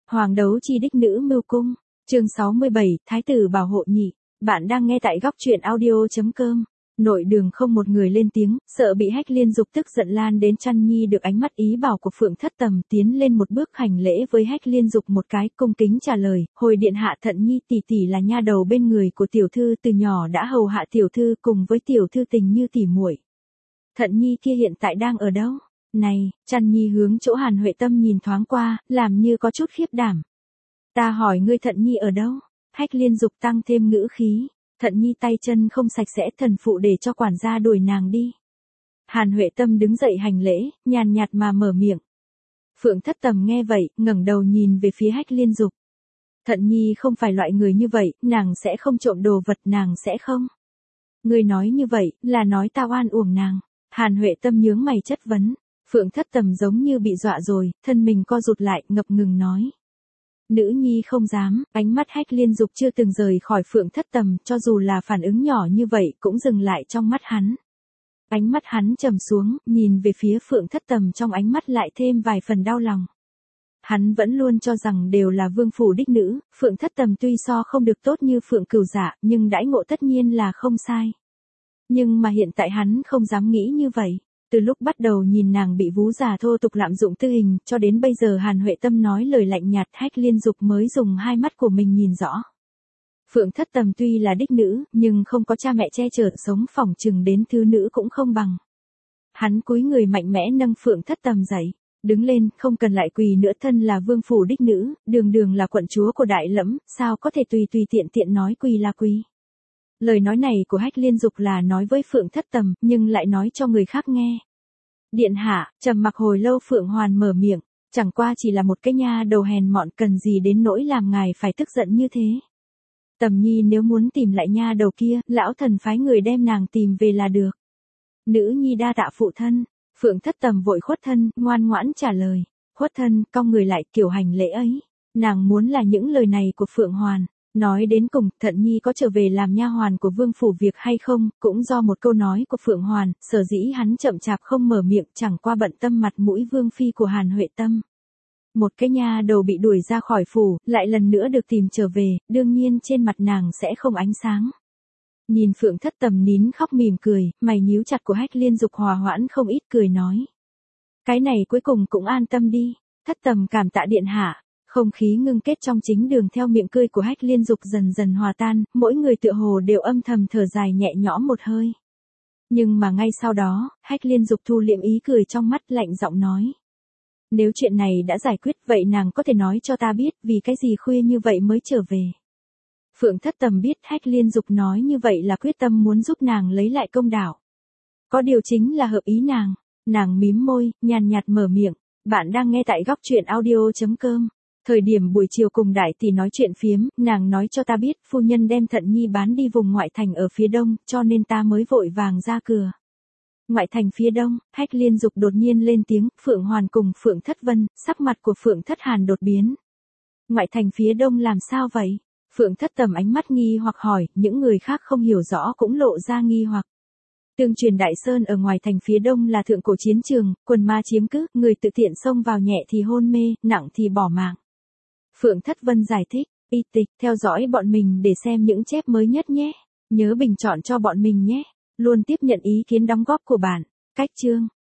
Hoàng đấu chi đích nữ mưu cung, chương 67, Thái tử bảo hộ nhị. Bạn đang nghe tại góc truyện audio.com. Nội đường không một người lên tiếng, sợ bị Hách Liên Dục tức giận lan đến chăn nhi được ánh mắt ý bảo của Phượng Thất Tầm tiến lên một bước hành lễ với Hách Liên Dục một cái cung kính trả lời, hồi điện hạ Thận nhi tỷ tỷ là nha đầu bên người của tiểu thư từ nhỏ đã hầu hạ tiểu thư cùng với tiểu thư tình như tỉ muội. Thận nhi kia hiện tại đang ở đâu? Này, chăn nhi hướng chỗ Hàn Huệ Tâm nhìn thoáng qua, làm như có chút khiếp đảm. Ta hỏi ngươi Thận nhi ở đâu? Hách Liên Dục tăng thêm ngữ khí. Thận nhi tay chân không sạch sẽ, thần phụ để cho quản gia đuổi nàng đi. Hàn Huệ Tâm đứng dậy hành lễ, nhàn nhạt mà mở miệng. Phượng Thất Tầm nghe vậy, ngẩng đầu nhìn về phía Hách Liên Dục. Thận nhi không phải loại người như vậy, nàng sẽ không trộm đồ vật, nàng sẽ không. Ngươi nói như vậy, là nói ta oan uổng nàng. Hàn Huệ Tâm nhướng mày chất vấn. Phượng Thất Tầm giống như bị dọa rồi, thân mình co rụt lại, ngập ngừng nói. Nữ nhi không dám, ánh mắt Hách Liên Dục chưa từng rời khỏi Phượng Thất Tầm, cho dù là phản ứng nhỏ như vậy cũng dừng lại trong mắt hắn. Ánh mắt hắn trầm xuống, nhìn về phía Phượng Thất Tầm, trong ánh mắt lại thêm vài phần đau lòng. Hắn vẫn luôn cho rằng đều là vương phủ đích nữ, Phượng Thất Tầm tuy so không được tốt như Phượng Cửu Dạ, nhưng đãi ngộ tất nhiên là không sai. Nhưng mà hiện tại hắn không dám nghĩ như vậy. Từ lúc bắt đầu nhìn nàng bị vú già thô tục lạm dụng tư hình, cho đến bây giờ Hàn Huệ Tâm nói lời lạnh nhạt, Hách Liên Dục mới dùng hai mắt của mình nhìn rõ. Phượng Thất Tầm tuy là đích nữ, nhưng không có cha mẹ che chở, sống phỏng chừng đến thứ nữ cũng không bằng. Hắn cúi người mạnh mẽ nâng Phượng Thất Tầm dậy, đứng lên, không cần lại quỳ nữa, thân là vương phủ đích nữ, đường đường là quận chúa của Đại Lẫm, sao có thể tùy tiện tiện nói quỳ là quỳ. Lời nói này của Hách Liên Dục là nói với Phượng Thất Tầm, nhưng lại nói cho người khác nghe. Điện hạ, trầm mặc hồi lâu Phượng Hoàn mở miệng, chẳng qua chỉ là một cái nha đầu hèn mọn, cần gì đến nỗi làm ngài phải tức giận như thế. Tầm nhi nếu muốn tìm lại nha đầu kia, lão thần phái người đem nàng tìm về là được. Nữ nhi đa tạ phụ thân. Phượng Thất Tầm vội khuất thân, ngoan ngoãn trả lời. Khuất thân, cong người lại, kiểu hành lễ ấy. Nàng muốn là những lời này của Phượng Hoàn. Nói đến cùng, Thận nhi có trở về làm nha hoàn của vương phủ việc hay không, cũng do một câu nói của Phượng Hoàn, sở dĩ hắn chậm chạp không mở miệng, chẳng qua bận tâm mặt mũi vương phi của Hàn Huệ Tâm. Một cái nha đầu bị đuổi ra khỏi phủ, lại lần nữa được tìm trở về, đương nhiên trên mặt nàng sẽ không ánh sáng. Nhìn Phượng Thất Tầm nín khóc mỉm cười, mày nhíu chặt của Hách Liên Dục hòa hoãn không ít, cười nói. Cái này cuối cùng cũng an tâm đi. Thất Tầm cảm tạ điện hạ. Không khí ngưng kết trong chính đường theo miệng cười của Hách Liên Dục dần dần hòa tan, mỗi người tựa hồ đều âm thầm thở dài nhẹ nhõm một hơi. Nhưng mà ngay sau đó, Hách Liên Dục thu liệm ý cười trong mắt, lạnh giọng nói. Nếu chuyện này đã giải quyết, vậy nàng có thể nói cho ta biết vì cái gì khuya như vậy mới trở về. Phượng Thất Tầm biết Hách Liên Dục nói như vậy là quyết tâm muốn giúp nàng lấy lại công đạo. Có điều chính là hợp ý nàng. Nàng mím môi, nhàn nhạt mở miệng. Bạn đang nghe tại góc truyện audio.com. Thời điểm buổi chiều cùng đại tỷ nói chuyện phiếm, nàng nói cho ta biết phu nhân đem Thận nhi bán đi vùng ngoại thành ở phía đông, cho nên ta mới vội vàng ra cửa. Ngoại thành phía đông, Hách Liên Dục đột nhiên lên tiếng, Phượng Hoàn cùng Phượng Thất Vân, sắc mặt của Phượng Thất Hàn đột biến. Ngoại thành phía đông làm sao vậy? Phượng Thất Tầm ánh mắt nghi hoặc hỏi, những người khác không hiểu rõ cũng lộ ra nghi hoặc. Tương truyền Đại Sơn ở ngoài thành phía đông là thượng cổ chiến trường, quần ma chiếm cứ, người tự tiện xông vào nhẹ thì hôn mê, nặng thì bỏ mạng. Phượng Thất Vân giải thích, y tịch, theo dõi bọn mình để xem những chép mới nhất nhé. Nhớ bình chọn cho bọn mình nhé. Luôn tiếp nhận ý kiến đóng góp của bạn. Cách chương.